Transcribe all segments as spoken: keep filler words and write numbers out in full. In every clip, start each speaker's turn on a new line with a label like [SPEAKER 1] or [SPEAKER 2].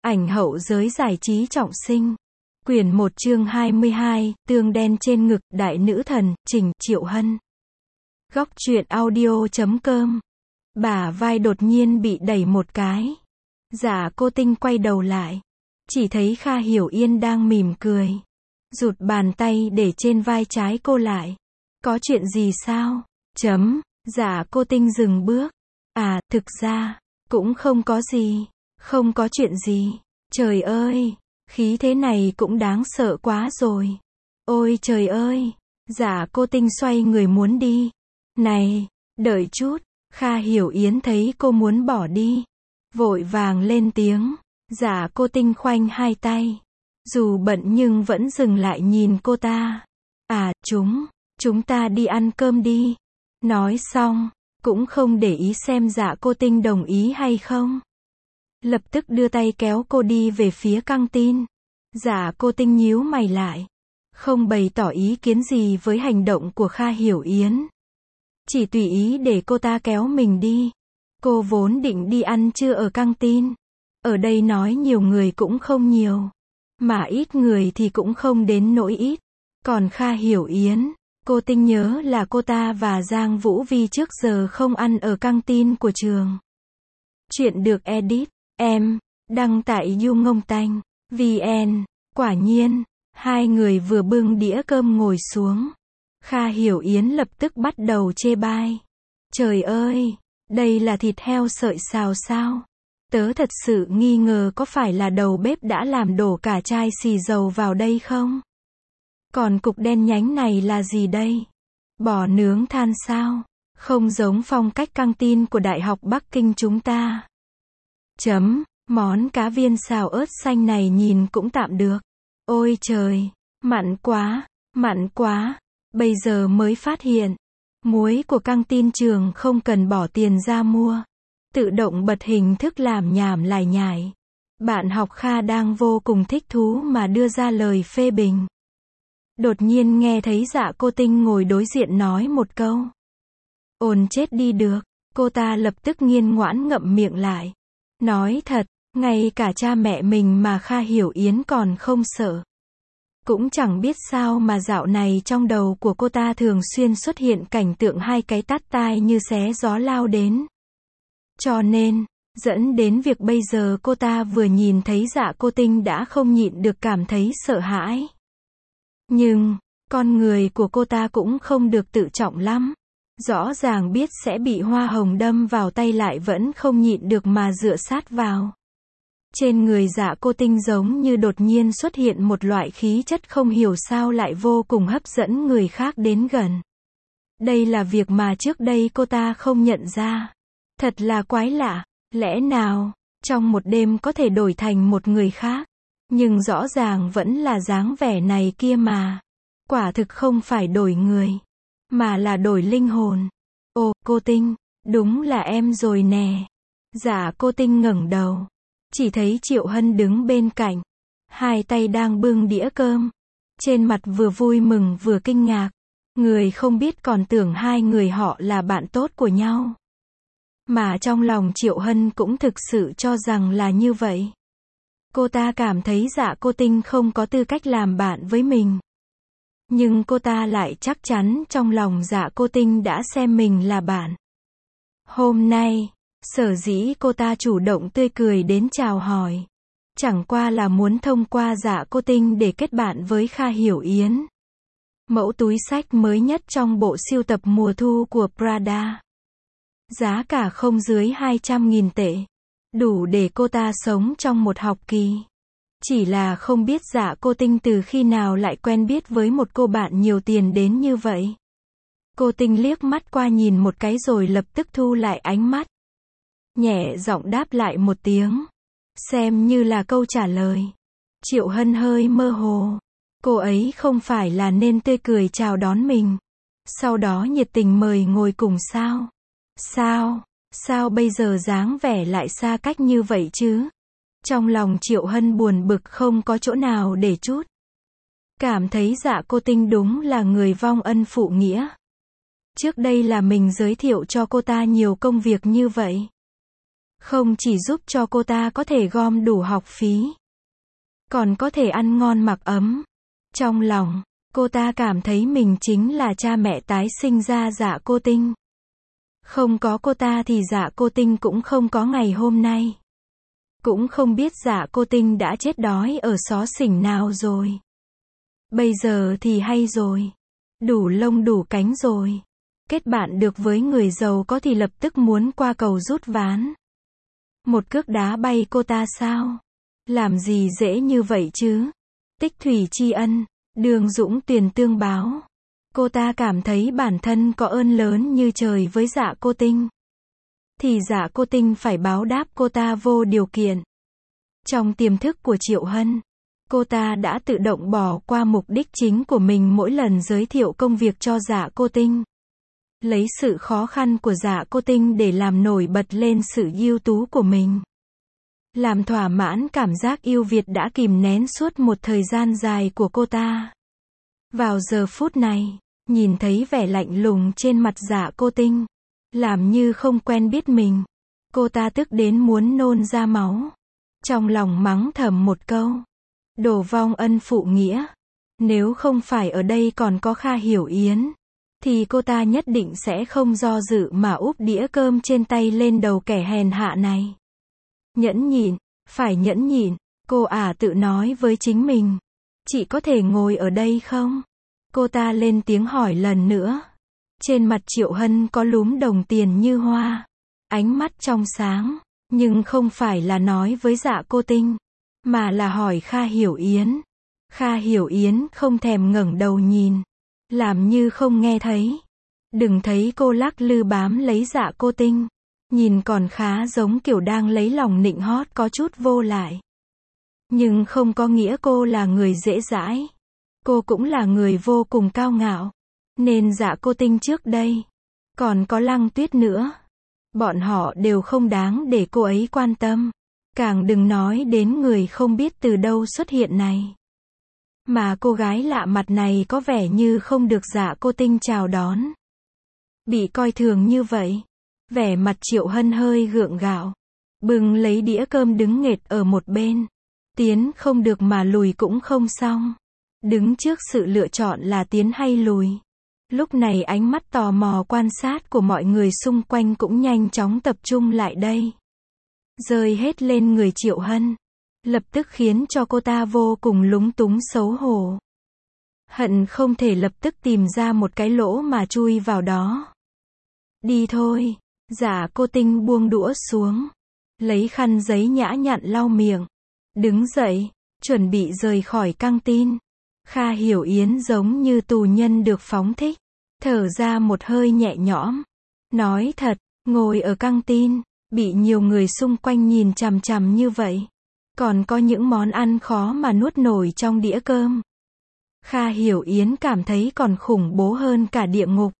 [SPEAKER 1] Ảnh hậu giới giải trí trọng sinh. Quyển một chương hai mươi hai, tương đen trên ngực, đại nữ thần, Trình, Triệu Hân. Góc truyện audio chấm com. Bả vai đột nhiên bị đẩy một cái. Dạ cô Tinh quay đầu lại. Chỉ thấy Kha Hiểu Yên đang mỉm cười. Rụt bàn tay để trên vai trái cô lại. Có chuyện gì sao? Chấm. Dạ cô Tinh dừng bước. À, thực ra, cũng không có gì. Không có chuyện gì. Trời ơi, khí thế này cũng đáng sợ quá rồi. Ôi trời ơi. Dạ cô Tinh xoay người muốn đi. Này, đợi chút. Kha Hiểu Yến thấy cô muốn bỏ đi. Vội vàng lên tiếng. Dạ cô Tinh khoanh hai tay. Dù bận nhưng vẫn dừng lại nhìn cô ta. À, chúng, chúng ta đi ăn cơm đi. Nói xong, cũng không để ý xem dạ cô Tinh đồng ý hay không. Lập tức đưa tay kéo cô đi về phía căng tin. Dạ cô Tinh nhíu mày lại. Không bày tỏ ý kiến gì với hành động của Kha Hiểu Yến. Chỉ tùy ý để cô ta kéo mình đi. Cô vốn định đi ăn trưa ở căng tin. Ở đây nói nhiều người cũng không nhiều. Mà ít người thì cũng không đến nỗi ít. Còn Kha Hiểu Yến, cô Tinh nhớ là cô ta và Giang Vũ Vi trước giờ không ăn ở căng tin của trường. Chuyện được edit, em, đăng tại YouNgongTanh, vn. Quả nhiên, hai người vừa bưng đĩa cơm ngồi xuống. Kha Hiểu Yến lập tức bắt đầu chê bai. Trời ơi, đây là thịt heo sợi xào sao? Tớ thật sự nghi ngờ có phải là đầu bếp đã làm đổ cả chai xì dầu vào đây không? Còn cục đen nhánh này là gì đây? Bò nướng than sao? Không giống phong cách căng tin của Đại học Bắc Kinh chúng ta. Chấm, món cá viên xào ớt xanh này nhìn cũng tạm được. Ôi trời, mặn quá, mặn quá. Bây giờ mới phát hiện, muối của căng tin trường không cần bỏ tiền ra mua. Tự động bật hình thức làm nhảm lải nhải. Bạn học Kha đang vô cùng thích thú mà đưa ra lời phê bình. Đột nhiên nghe thấy dạ cô Tinh ngồi đối diện nói một câu. Ồn chết đi được, cô ta lập tức nghiên ngoãn ngậm miệng lại. Nói thật, ngay cả cha mẹ mình mà Kha Hiểu Yến còn không sợ. Cũng chẳng biết sao mà dạo này trong đầu của cô ta thường xuyên xuất hiện cảnh tượng hai cái tát tai như xé gió lao đến. Cho nên, dẫn đến việc bây giờ cô ta vừa nhìn thấy dạ cô Tinh đã không nhịn được cảm thấy sợ hãi. Nhưng, con người của cô ta cũng không được tự trọng lắm. Rõ ràng biết sẽ bị hoa hồng đâm vào tay lại vẫn không nhịn được mà dựa sát vào. Trên người dạ cô Tinh giống như đột nhiên xuất hiện một loại khí chất không hiểu sao lại vô cùng hấp dẫn người khác đến gần. Đây là việc mà trước đây cô ta không nhận ra. Thật là quái lạ, lẽ nào, trong một đêm có thể đổi thành một người khác. Nhưng rõ ràng vẫn là dáng vẻ này kia mà. Quả thực không phải đổi người, mà là đổi linh hồn. Ồ, cô Tinh, đúng là em rồi nè. Dạ cô Tinh ngẩng đầu. Chỉ thấy Triệu Hân đứng bên cạnh. Hai tay đang bưng đĩa cơm. Trên mặt vừa vui mừng vừa kinh ngạc. Người không biết còn tưởng hai người họ là bạn tốt của nhau. Mà trong lòng Triệu Hân cũng thực sự cho rằng là như vậy. Cô ta cảm thấy dạ cô Tinh không có tư cách làm bạn với mình. Nhưng cô ta lại chắc chắn trong lòng dạ cô Tinh đã xem mình là bạn. Hôm nay, sở dĩ cô ta chủ động tươi cười đến chào hỏi. Chẳng qua là muốn thông qua dạ cô Tinh để kết bạn với Kha Hiểu Yến. Mẫu túi xách mới nhất trong bộ sưu tập mùa thu của Prada. Giá cả không dưới hai trăm nghìn tệ. Đủ để cô ta sống trong một học kỳ. Chỉ là không biết dạ cô Tinh từ khi nào lại quen biết với một cô bạn nhiều tiền đến như vậy. Cô Tinh liếc mắt qua nhìn một cái rồi lập tức thu lại ánh mắt. Nhẹ giọng đáp lại một tiếng. Xem như là câu trả lời. Triệu Hân hơi mơ hồ. Cô ấy không phải là nên tươi cười chào đón mình. Sau đó nhiệt tình mời ngồi cùng sao? Sao? Sao bây giờ dáng vẻ lại xa cách như vậy chứ? Trong lòng Triệu Hân buồn bực không có chỗ nào để trút. Cảm thấy dạ cô Tinh đúng là người vong ân phụ nghĩa. Trước đây là mình giới thiệu cho cô ta nhiều công việc như vậy. Không chỉ giúp cho cô ta có thể gom đủ học phí, còn có thể ăn ngon mặc ấm. Trong lòng, cô ta cảm thấy mình chính là cha mẹ tái sinh ra Dạ Cô Tinh. Không có cô ta thì Dạ Cô Tinh cũng không có ngày hôm nay. Cũng không biết Dạ Cô Tinh đã chết đói ở xó xỉnh nào rồi. Bây giờ thì hay rồi. Đủ lông đủ cánh rồi. Kết bạn được với người giàu có thì lập tức muốn qua cầu rút ván. Một cước đá bay cô ta sao? Làm gì dễ như vậy chứ? Tích thủy tri ân, đường dũng tuyền tương báo. Cô ta cảm thấy bản thân có ơn lớn như trời với Dạ Cô Tinh. Thì Dạ Cô Tinh phải báo đáp cô ta vô điều kiện. Trong tiềm thức của Triệu Hân, cô ta đã tự động bỏ qua mục đích chính của mình mỗi lần giới thiệu công việc cho Dạ Cô Tinh. Lấy sự khó khăn của Dạ Cô Tinh để làm nổi bật lên sự ưu tú của mình. Làm thỏa mãn cảm giác yêu Việt đã kìm nén suốt một thời gian dài của cô ta. Vào giờ phút này, nhìn thấy vẻ lạnh lùng trên mặt Dạ Cô Tinh, làm như không quen biết mình, cô ta tức đến muốn nôn ra máu. Trong lòng mắng thầm một câu. Đồ vong ân phụ nghĩa. Nếu không phải ở đây còn có Kha Hiểu Yến, thì cô ta nhất định sẽ không do dự mà úp đĩa cơm trên tay lên đầu kẻ hèn hạ này. Nhẫn nhịn, phải nhẫn nhịn, cô ả tự nói với chính mình. Chị có thể ngồi ở đây không? Cô ta lên tiếng hỏi lần nữa. Trên mặt Triệu Hân có lúm đồng tiền như hoa. Ánh mắt trong sáng, nhưng không phải là nói với Dạ Cô Tinh, mà là hỏi Kha Hiểu Yến. Kha Hiểu Yến không thèm ngẩng đầu nhìn, làm như không nghe thấy. Đừng thấy cô lắc lư bám lấy Dạ Cô Tinh, nhìn còn khá giống kiểu đang lấy lòng nịnh hót có chút vô lại. Nhưng không có nghĩa cô là người dễ dãi. Cô cũng là người vô cùng cao ngạo. Nên Dạ Cô Tinh trước đây, còn có Lăng Tuyết nữa, bọn họ đều không đáng để cô ấy quan tâm. Càng đừng nói đến người không biết từ đâu xuất hiện này. Mà cô gái lạ mặt này có vẻ như không được Dạ Cô Tinh chào đón. Bị coi thường như vậy, vẻ mặt Triệu Hân hơi gượng gạo, bưng lấy đĩa cơm đứng nghệt ở một bên. Tiến không được mà lùi cũng không xong. Đứng trước sự lựa chọn là tiến hay lùi. Lúc này ánh mắt tò mò quan sát của mọi người xung quanh cũng nhanh chóng tập trung lại đây. Rơi hết lên người Triệu Hân. Lập tức khiến cho cô ta vô cùng lúng túng xấu hổ. Hận không thể lập tức tìm ra một cái lỗ mà chui vào đó. Đi thôi. Dạ Cô Tinh buông đũa xuống. Lấy khăn giấy nhã nhặn lau miệng. Đứng dậy, chuẩn bị rời khỏi căng tin. Kha Hiểu Yến giống như tù nhân được phóng thích. Thở ra một hơi nhẹ nhõm. Nói thật, ngồi ở căng tin, bị nhiều người xung quanh nhìn chằm chằm như vậy. Còn có những món ăn khó mà nuốt nổi trong đĩa cơm. Kha Hiểu Yến cảm thấy còn khủng bố hơn cả địa ngục.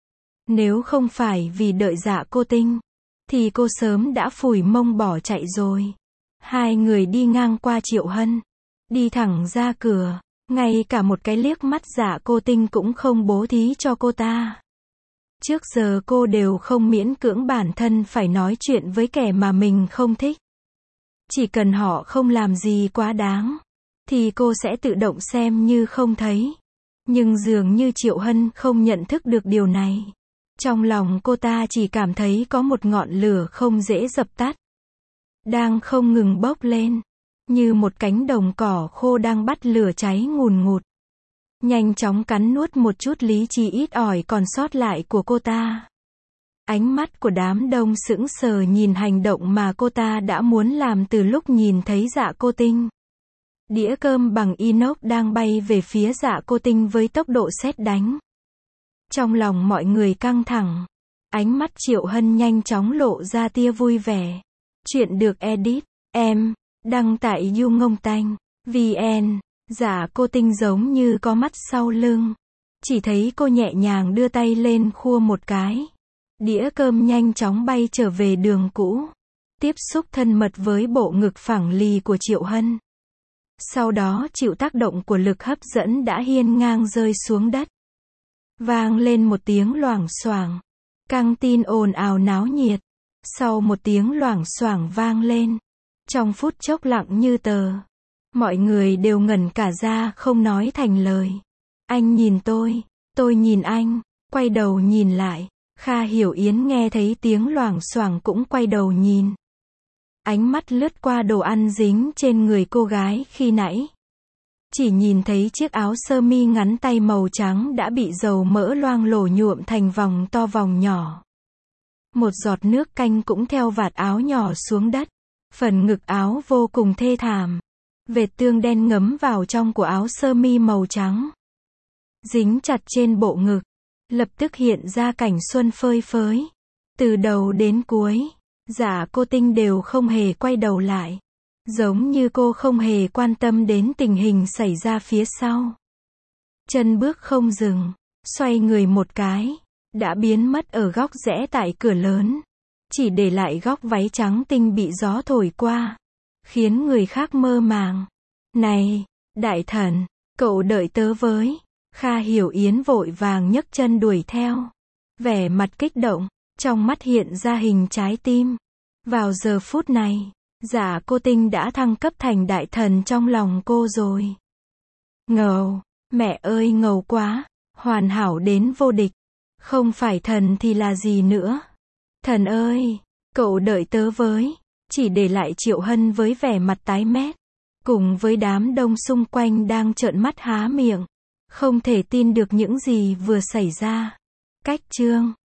[SPEAKER 1] Nếu không phải vì đợi Dạ Cô Tinh, thì cô sớm đã phủi mông bỏ chạy rồi. Hai người đi ngang qua Triệu Hân, đi thẳng ra cửa, ngay cả một cái liếc mắt Dạ Cô Tinh cũng không bố thí cho cô ta. Trước giờ cô đều không miễn cưỡng bản thân phải nói chuyện với kẻ mà mình không thích. Chỉ cần họ không làm gì quá đáng, thì cô sẽ tự động xem như không thấy. Nhưng dường như Triệu Hân không nhận thức được điều này. Trong lòng cô ta chỉ cảm thấy có một ngọn lửa không dễ dập tắt, đang không ngừng bốc lên, như một cánh đồng cỏ khô đang bắt lửa cháy ngùn ngụt. Nhanh chóng cắn nuốt một chút lý trí ít ỏi còn sót lại của cô ta. Ánh mắt của đám đông sững sờ nhìn hành động mà cô ta đã muốn làm từ lúc nhìn thấy Dạ Cô Tinh. Đĩa cơm bằng inox đang bay về phía Dạ Cô Tinh với tốc độ sét đánh. Trong lòng mọi người căng thẳng. Ánh mắt Triệu Hân nhanh chóng lộ ra tia vui vẻ. Chuyện được edit, em, đăng tại du ngông tanh, vn. Dạ Cô Tinh giống như có mắt sau lưng. Chỉ thấy cô nhẹ nhàng đưa tay lên khua một cái. Đĩa cơm nhanh chóng bay trở về đường cũ. Tiếp xúc thân mật với bộ ngực phẳng lì của Triệu Hân. Sau đó chịu tác động của lực hấp dẫn đã hiên ngang rơi xuống đất. Vang lên một tiếng loảng xoảng. Căng tin ồn ào náo nhiệt. Sau một tiếng loảng xoảng vang lên, trong phút chốc lặng như tờ, mọi người đều ngẩn cả ra không nói thành lời. Anh nhìn tôi, tôi nhìn anh, quay đầu nhìn lại. Kha Hiểu Yến nghe thấy tiếng loảng xoảng cũng quay đầu nhìn. Ánh mắt lướt qua đồ ăn dính trên người cô gái khi nãy. Chỉ nhìn thấy chiếc áo sơ mi ngắn tay màu trắng đã bị dầu mỡ loang lổ nhuộm thành vòng to vòng nhỏ. Một giọt nước canh cũng theo vạt áo nhỏ xuống đất. Phần ngực áo vô cùng thê thảm. Vệt tương đen ngấm vào trong của áo sơ mi màu trắng. Dính chặt trên bộ ngực. Lập tức hiện ra cảnh xuân phơi phới. Từ đầu đến cuối, Dạ Cô Tinh đều không hề quay đầu lại. Giống như cô không hề quan tâm đến tình hình xảy ra phía sau. Chân bước không dừng, xoay người một cái, đã biến mất ở góc rẽ tại cửa lớn. Chỉ để lại góc váy trắng tinh bị gió thổi qua, khiến người khác mơ màng. Này, đại thần, cậu đợi tớ với. Kha Hiểu Yến vội vàng nhấc chân đuổi theo. Vẻ mặt kích động, trong mắt hiện ra hình trái tim. Vào giờ phút này, Dạ Cô Tinh đã thăng cấp thành đại thần trong lòng cô rồi. Ngầu, mẹ ơi ngầu quá, hoàn hảo đến vô địch. Không phải thần thì là gì nữa. Thần ơi, cậu đợi tớ với. Chỉ để lại Triệu Hân với vẻ mặt tái mét, cùng với đám đông xung quanh đang trợn mắt há miệng, không thể tin được những gì vừa xảy ra. Cách chương